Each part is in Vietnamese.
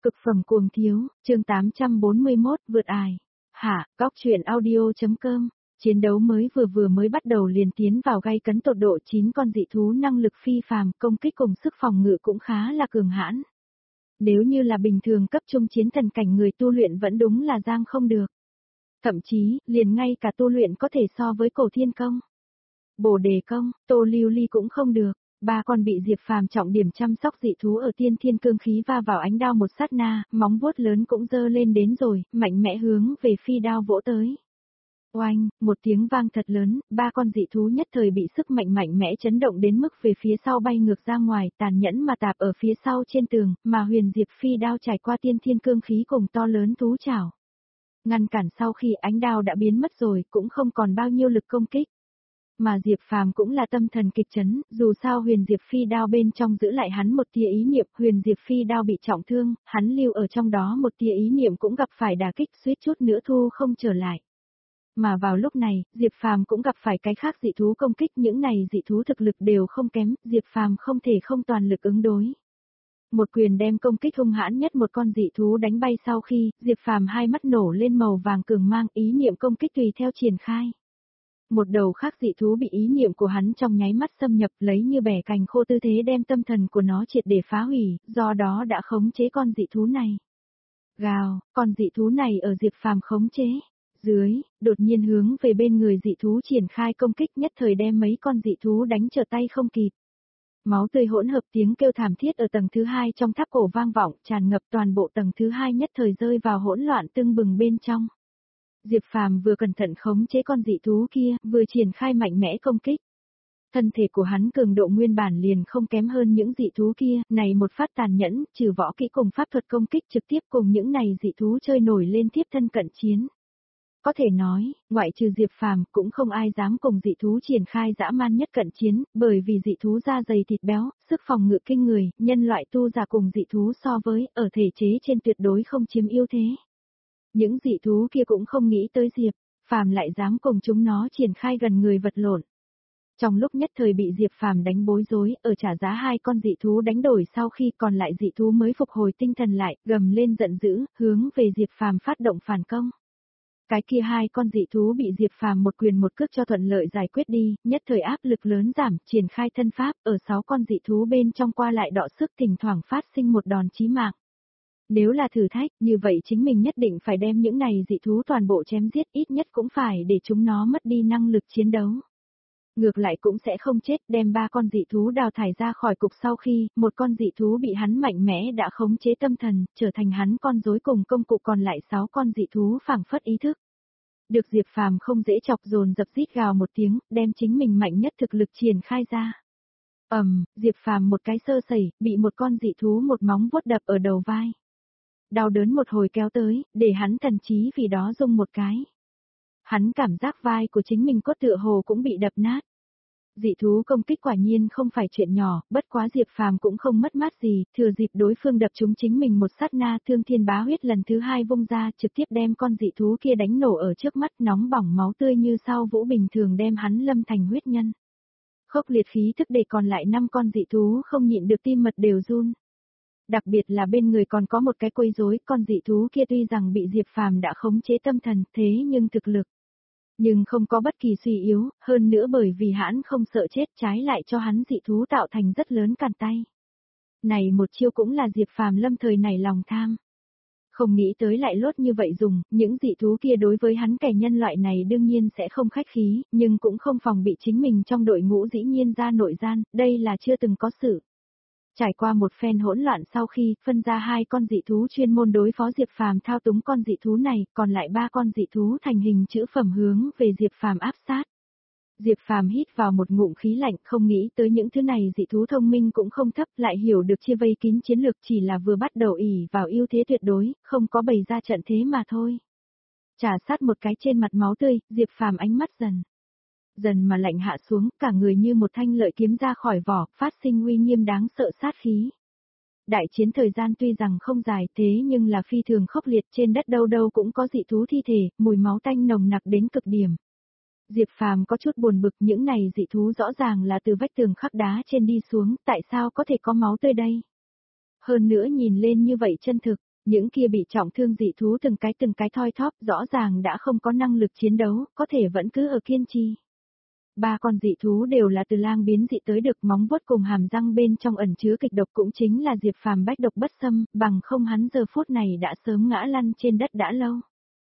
Cực phẩm cuồng thiếu, chương 841, vượt ải. Hạ, góc chuyện audio.com. Chiến đấu vừa mới bắt đầu liền tiến vào gay cấn tột độ, 9 con dị thú năng lực phi phàm, công kích cùng sức phòng ngự cũng khá là cường hãn. Nếu như là bình thường cấp trung chiến thần cảnh người tu luyện vẫn đúng là giang không được. Thậm chí, liền ngay cả tu luyện có thể so với cổ thiên công. Bồ đề công, Tô Lưu Ly cũng không được. Ba con bị Diệp Phàm trọng điểm chăm sóc dị thú ở tiên thiên cương khí va vào ánh đao một sát na, móng vuốt lớn cũng dơ lên đến rồi, mạnh mẽ hướng về phi đao vỗ tới. Oanh, một tiếng vang thật lớn, ba con dị thú nhất thời bị sức mạnh mẽ chấn động đến mức về phía sau bay ngược ra ngoài, tàn nhẫn mà tạp ở phía sau trên tường, mà huyền Diệp phi đao trải qua tiên thiên cương khí cùng to lớn thú chảo. Ngăn cản sau khi ánh đao đã biến mất rồi, cũng không còn bao nhiêu lực công kích. Mà Diệp Phàm cũng là tâm thần kịch chấn, dù sao huyền Diệp phi đao bên trong giữ lại hắn một tia ý niệm, huyền Diệp phi đao bị trọng thương, hắn lưu ở trong đó một tia ý niệm cũng gặp phải đả kích, suýt chút nữa thu không trở lại. Mà vào lúc này, Diệp Phàm cũng gặp phải cái khác dị thú công kích, những này dị thú thực lực đều không kém, Diệp Phàm không thể không toàn lực ứng đối. Một quyền đem công kích hung hãn nhất một con dị thú đánh bay sau khi, Diệp Phàm hai mắt nổ lên màu vàng cường mang, ý niệm công kích tùy theo triển khai. Một đầu khác dị thú bị ý niệm của hắn trong nháy mắt xâm nhập, lấy như bẻ cành khô tư thế đem tâm thần của nó triệt để phá hủy, do đó đã khống chế con dị thú này. Gào, con dị thú này ở Diệp Phàm khống chế dưới, đột nhiên hướng về bên người dị thú triển khai công kích, nhất thời đem mấy con dị thú đánh trở tay không kịp. Máu tươi hỗn hợp, tiếng kêu thảm thiết ở tầng thứ 2 trong tháp cổ vang vọng, tràn ngập toàn bộ tầng thứ 2, nhất thời rơi vào hỗn loạn tưng bừng bên trong. Diệp Phàm vừa cẩn thận khống chế con dị thú kia, vừa triển khai mạnh mẽ công kích. Thân thể của hắn cường độ nguyên bản liền không kém hơn những dị thú kia, này một phát tàn nhẫn, trừ võ kỹ cùng pháp thuật công kích trực tiếp cùng những này dị thú chơi nổi lên tiếp thân cận chiến. Có thể nói, ngoại trừ Diệp Phàm cũng không ai dám cùng dị thú triển khai dã man nhất cận chiến, bởi vì dị thú da dày thịt béo, sức phòng ngự kinh người, nhân loại tu giả cùng dị thú so với, ở thể chế trên tuyệt đối không chiếm ưu thế. Những dị thú kia cũng không nghĩ tới Diệp Phàm lại dám cùng chúng nó triển khai gần người vật lộn. Trong lúc nhất thời bị Diệp Phàm đánh bối rối, ở trả giá hai con dị thú đánh đổi sau khi còn lại dị thú mới phục hồi tinh thần lại, gầm lên giận dữ, hướng về Diệp Phàm phát động phản công. Cái kia hai con dị thú bị Diệp Phàm một quyền một cước cho thuận lợi giải quyết đi, nhất thời áp lực lớn giảm, triển khai thân pháp, ở 6 con dị thú bên trong qua lại đọ sức, thỉnh thoảng phát sinh một đòn chí mạng. Nếu là thử thách, như vậy chính mình nhất định phải đem những này dị thú toàn bộ chém giết, ít nhất cũng phải để chúng nó mất đi năng lực chiến đấu. Ngược lại cũng sẽ không chết, đem 3 con dị thú đào thải ra khỏi cục sau khi, một con dị thú bị hắn mạnh mẽ đã khống chế tâm thần, trở thành hắn con rối cùng công cụ, còn lại 6 con dị thú phảng phất ý thức. Được Diệp Phàm không dễ chọc, dồn dập rít gào một tiếng, đem chính mình mạnh nhất thực lực triển khai ra. Diệp Phàm một cái sơ sẩy, bị một con dị thú một móng vuốt đập ở đầu vai. Đau đớn một hồi kéo tới, để hắn thần trí vì đó rung một cái. Hắn cảm giác vai của chính mình cốt tựa hồ cũng bị đập nát. Dị thú công kích quả nhiên không phải chuyện nhỏ, bất quá Diệp Phàm cũng không mất mát gì, thừa dịp đối phương đập trúng chính mình một sát na, thương thiên bá huyết lần thứ 2 vung ra, trực tiếp đem con dị thú kia đánh nổ ở trước mắt, nóng bỏng máu tươi như sao vũ bình thường đem hắn lâm thành huyết nhân. Khốc liệt khí thức để còn lại 5 con dị thú không nhịn được tim mật đều run. Đặc biệt là bên người còn có một cái quấy rối, con dị thú kia tuy rằng bị Diệp Phàm đã khống chế tâm thần, thế nhưng thực lực nhưng không có bất kỳ suy yếu, hơn nữa bởi vì hắn không sợ chết, trái lại cho hắn dị thú tạo thành rất lớn cản tay. Này một chiêu cũng là Diệp Phàm lâm thời này lòng tham. Không nghĩ tới lại lốt như vậy dùng, những dị thú kia đối với hắn kẻ nhân loại này đương nhiên sẽ không khách khí, nhưng cũng không phòng bị chính mình trong đội ngũ dĩ nhiên ra nội gian, đây là chưa từng có sự. Trải qua một phen hỗn loạn sau khi phân ra 2 con dị thú chuyên môn đối phó Diệp Phàm thao túng con dị thú này, còn lại 3 con dị thú thành hình chữ phẩm hướng về Diệp Phàm áp sát. Diệp Phàm hít vào một ngụm khí lạnh, không nghĩ tới những thứ này dị thú thông minh cũng không thấp, lại hiểu được chia vây kín chiến lược, chỉ là vừa bắt đầu ỷ vào ưu thế tuyệt đối, không có bày ra trận thế mà thôi. Trả sát một cái trên mặt máu tươi, Diệp Phàm ánh mắt dần mà lạnh hạ xuống, cả người như một thanh lợi kiếm ra khỏi vỏ, phát sinh uy nghiêm đáng sợ sát khí. Đại chiến thời gian tuy rằng không dài thế nhưng là phi thường khốc liệt, trên đất đâu đâu cũng có dị thú thi thể, mùi máu tanh nồng nặc đến cực điểm. Diệp Phàm có chút buồn bực, những này dị thú rõ ràng là từ vách tường khắc đá trên đi xuống, tại sao có thể có máu tươi đây? Hơn nữa nhìn lên như vậy chân thực, Những kia bị trọng thương dị thú từng cái thoi thóp rõ ràng đã không có năng lực chiến đấu, có thể vẫn cứ ở kiên trì. Ba con dị thú đều là từ lang biến dị tới được, móng vuốt cùng hàm răng bên trong ẩn chứa kịch độc cũng chính là Diệp Phàm bách độc bất xâm, bằng không hắn giờ phút này đã sớm ngã lăn trên đất đã lâu.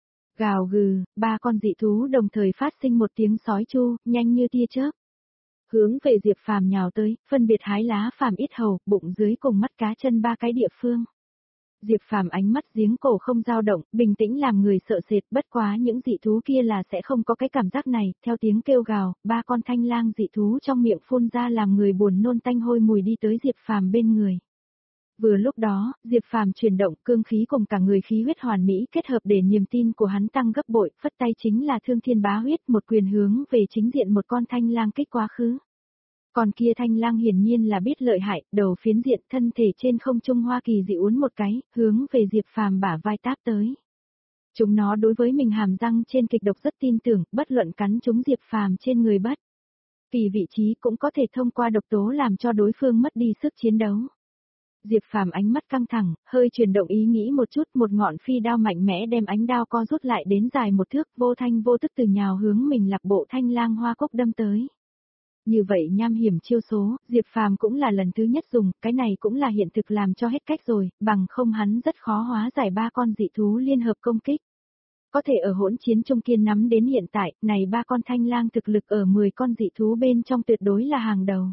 Gào gừ, ba con dị thú đồng thời phát sinh một tiếng sói chu, nhanh như tia chớp. Hướng về Diệp Phàm nhào tới, phân biệt hái lá phàm yết hầu, bụng dưới cùng mắt cá chân ba cái địa phương. Diệp Phàm ánh mắt giếng cổ không dao động, bình tĩnh làm người sợ sệt, bất quá những dị thú kia là sẽ không có cái cảm giác này, theo tiếng kêu gào, ba con thanh lang dị thú trong miệng phun ra làm người buồn nôn tanh hôi mùi đi tới Diệp Phàm bên người. Vừa lúc đó, Diệp Phàm chuyển động cương khí cùng cả người khí huyết hoàn mỹ kết hợp để niềm tin của hắn tăng gấp bội, phất tay chính là thương thiên bá huyết, một quyền hướng về chính diện một con thanh lang kích quá khứ. Còn kia thanh lang hiển nhiên là biết lợi hại, đầu phiến diện thân thể trên không trung hoa kỳ dị uốn một cái, hướng về Diệp Phàm bả vai táp tới. Chúng nó đối với mình hàm răng trên kịch độc rất tin tưởng, bất luận cắn chúng Diệp Phàm trên người bất kỳ vị trí cũng có thể thông qua độc tố làm cho đối phương mất đi sức chiến đấu. Diệp Phàm ánh mắt căng thẳng, hơi chuyển động ý nghĩ một chút, một ngọn phi đao mạnh mẽ đem ánh đao co rút lại đến dài một thước, vô thanh vô tức từ nhào hướng mình lạc bộ thanh lang hoa cốc đâm tới. Như vậy nham hiểm chiêu số, Diệp Phàm cũng là lần thứ nhất dùng, cái này cũng là hiện thực làm cho hết cách rồi, bằng không hắn rất khó hóa giải ba con dị thú liên hợp công kích. Có thể ở hỗn chiến trung kiên nắm đến hiện tại, này ba con thanh lang thực lực ở 10 con dị thú bên trong tuyệt đối là hàng đầu.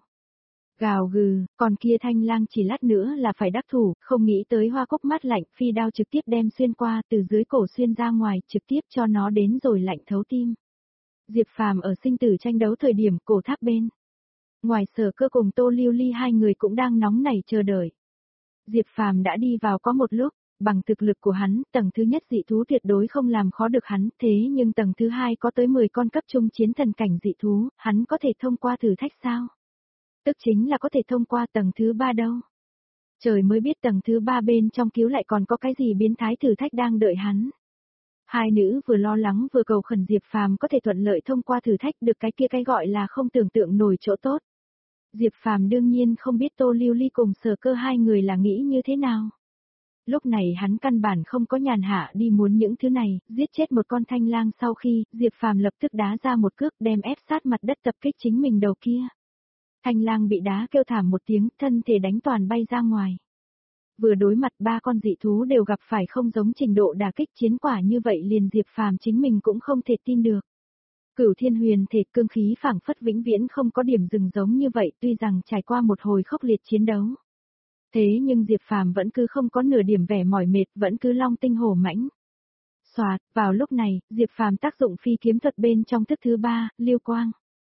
Gào gừ, còn kia thanh lang chỉ lát nữa là phải đắc thủ, không nghĩ tới hoa cốc mát lạnh, phi đao trực tiếp đem xuyên qua, từ dưới cổ xuyên ra ngoài, trực tiếp cho nó đến rồi lạnh thấu tim. Diệp Phàm ở sinh tử tranh đấu thời điểm cổ tháp bên. Ngoài Sở Cơ cùng Tô Lưu Ly hai người cũng đang nóng nảy chờ đợi. Diệp Phàm đã đi vào có một lúc, bằng thực lực của hắn, tầng thứ nhất dị thú tuyệt đối không làm khó được hắn, thế nhưng tầng thứ hai có tới 10 con cấp trung chiến thần cảnh dị thú, hắn có thể thông qua thử thách sao? Tức chính là có thể thông qua tầng thứ 3 đâu. Trời mới biết tầng thứ 3 bên trong cứu lại còn có cái gì biến thái thử thách đang đợi hắn. Hai nữ vừa lo lắng vừa cầu khẩn Diệp Phàm có thể thuận lợi thông qua thử thách được cái gọi là không tưởng tượng nổi chỗ tốt. Diệp Phàm đương nhiên không biết Tô Lưu Ly cùng Sở Cơ hai người là nghĩ như thế nào. Lúc này hắn căn bản không có nhàn hạ đi muốn những thứ này, giết chết một con thanh lang sau khi, Diệp Phàm lập tức đá ra một cước đem ép sát mặt đất tập kích chính mình đầu kia. Thanh lang bị đá kêu thảm một tiếng, thân thể đánh toàn bay ra ngoài. Vừa đối mặt ba con dị thú đều gặp phải không giống trình độ đả kích chiến quả như vậy liền Diệp Phàm chính mình cũng không thể tin được. Cửu Thiên Huyền thể cương khí phảng phất vĩnh viễn không có điểm dừng giống như vậy, tuy rằng trải qua một hồi khốc liệt chiến đấu. Thế nhưng Diệp Phàm vẫn cứ không có nửa điểm vẻ mỏi mệt, vẫn cứ long tinh hổ mãnh. Soạt, vào lúc này, Diệp Phàm tác dụng phi kiếm thuật bên trong thức thứ 3, Liêu Quang.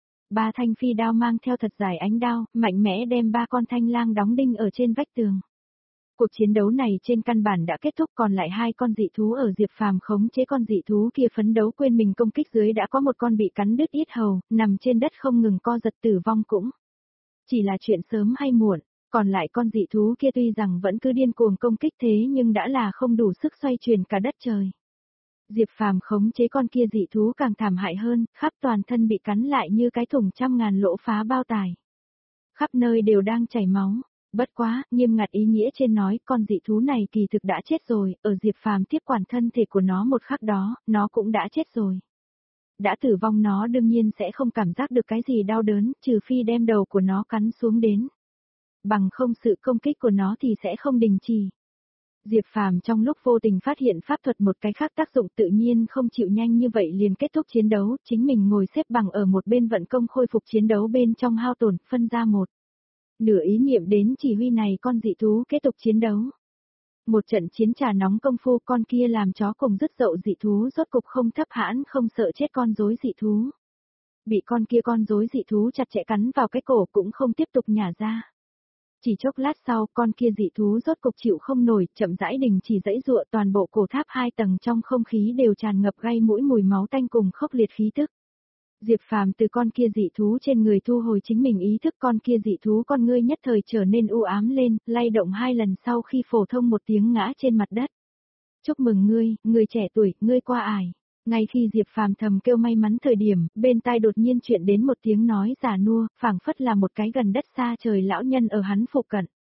Ba thanh phi đao mang theo thật dài ánh đao, mạnh mẽ đem ba con thanh lang đóng đinh ở trên vách tường. Cuộc chiến đấu này trên căn bản đã kết thúc, còn lại hai con dị thú ở Diệp Phàm khống chế con dị thú kia phấn đấu quên mình công kích dưới đã có một con bị cắn đứt yết hầu, nằm trên đất không ngừng co giật tử vong cũng. Chỉ là chuyện sớm hay muộn, còn lại con dị thú kia tuy rằng vẫn cứ điên cuồng công kích thế nhưng đã là không đủ sức xoay chuyển cả đất trời. Diệp Phàm khống chế con kia dị thú càng thảm hại hơn, khắp toàn thân bị cắn lại như cái thùng trăm ngàn lỗ phá bao tải. Khắp nơi đều đang chảy máu. Bất quá, nghiêm ngặt ý nghĩa trên nói, con dị thú này kỳ thực đã chết rồi, ở Diệp Phàm tiếp quản thân thể của nó một khắc đó, nó cũng đã chết rồi. Đã tử vong nó đương nhiên sẽ không cảm giác được cái gì đau đớn, trừ phi đem đầu của nó cắn xuống đến. Bằng không sự công kích của nó thì sẽ không đình chỉ. Diệp Phàm trong lúc vô tình phát hiện pháp thuật một cái khác tác dụng tự nhiên không chịu nhanh như vậy liền kết thúc chiến đấu, chính mình ngồi xếp bằng ở một bên vận công khôi phục chiến đấu bên trong hao tổn, phân ra một nửa ý niệm đến chỉ huy này con dị thú kết tục chiến đấu. Một trận chiến trà nóng công phu con kia làm chó cùng dứt dậu dị thú rốt cục không thấp hãn không sợ chết con rối dị thú. Bị con kia con rối dị thú chặt chẽ cắn vào cái cổ cũng không tiếp tục nhả ra. Chỉ chốc lát sau con kia dị thú rốt cục chịu không nổi, chậm rãi đình chỉ dãy dụa toàn bộ cổ tháp 2 tầng trong không khí đều tràn ngập gây mũi mùi máu tanh cùng khốc liệt khí tức. Diệp Phàm từ con kia dị thú trên người thu hồi chính mình ý thức con kia dị thú con ngươi nhất thời trở nên u ám lên, lay động 2 lần sau khi phổ thông một tiếng ngã trên mặt đất. Chúc mừng ngươi, người trẻ tuổi, ngươi qua ải. Ngay khi Diệp Phàm thầm kêu may mắn thời điểm, bên tai đột nhiên chuyện đến một tiếng nói già nua, phảng phất là một cái gần đất xa trời lão nhân ở hắn phụ cận.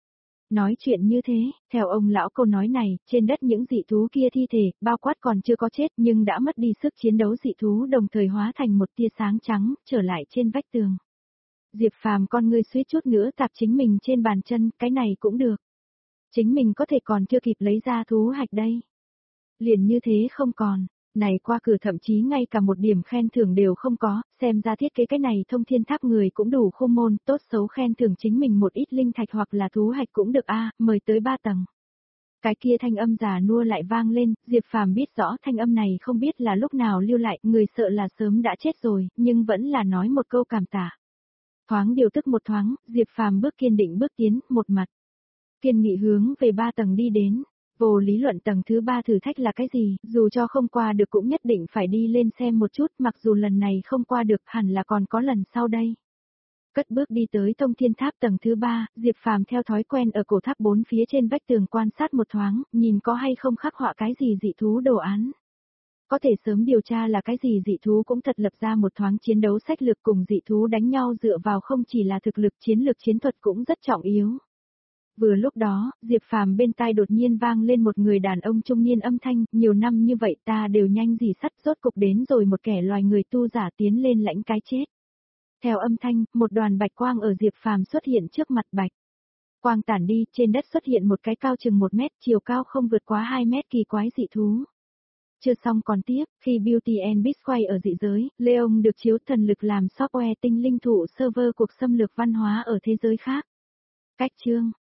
Nói chuyện như thế, theo ông lão câu nói này, trên đất những dị thú kia thi thể, bao quát còn chưa có chết nhưng đã mất đi sức chiến đấu dị thú đồng thời hóa thành một tia sáng trắng, trở lại trên vách tường. Diệp Phàm con ngươi suýt chút nữa tạp chính mình trên bàn chân, cái này cũng được. Chính mình có thể còn chưa kịp lấy ra thú hạch đây. Liền như thế không còn, này qua cửa thậm chí ngay cả một điểm khen thưởng đều không có, xem ra thiết kế cái này thông thiên tháp người cũng đủ khô môn, tốt xấu khen thưởng chính mình một ít linh thạch hoặc là thú hạch cũng được a, mời tới 3 tầng. Cái kia thanh âm già nua lại vang lên, Diệp Phàm biết rõ thanh âm này không biết là lúc nào lưu lại, người sợ là sớm đã chết rồi, nhưng vẫn là nói một câu cảm tạ. Thoáng điều tức một thoáng, Diệp Phàm bước kiên định bước tiến, một mặt kiên nghị hướng về 3 tầng đi đến. Vô lý luận tầng thứ 3 thử thách là cái gì, dù cho không qua được cũng nhất định phải đi lên xem một chút, mặc dù lần này không qua được hẳn là còn có lần sau đây. Cất bước đi tới thông thiên tháp tầng thứ 3, Diệp Phàm theo thói quen ở cổ tháp 4 phía trên vách tường quan sát một thoáng, nhìn có hay không khắc họa cái gì dị thú đồ án. Có thể sớm điều tra là cái gì dị thú cũng thật lập ra một thoáng chiến đấu sách lược cùng dị thú đánh nhau dựa vào không chỉ là thực lực chiến lược chiến thuật cũng rất trọng yếu. Vừa lúc đó, Diệp Phàm bên tai đột nhiên vang lên một người đàn ông trung niên âm thanh, nhiều năm như vậy ta đều nhanh gì sắt rốt cục đến rồi một kẻ loài người tu giả tiến lên lãnh cái chết. Theo âm thanh, một đoàn bạch quang ở Diệp Phàm xuất hiện trước mặt bạch. Quang tản đi, trên đất xuất hiện một cái cao chừng 1 mét, chiều cao không vượt quá 2 mét kỳ quái dị thú. Chưa xong còn tiếp, khi Beauty and Beast quay ở dị giới, Leon được chiếu thần lực làm software tinh linh thụ server cuộc xâm lược văn hóa ở thế giới khác. Cách chương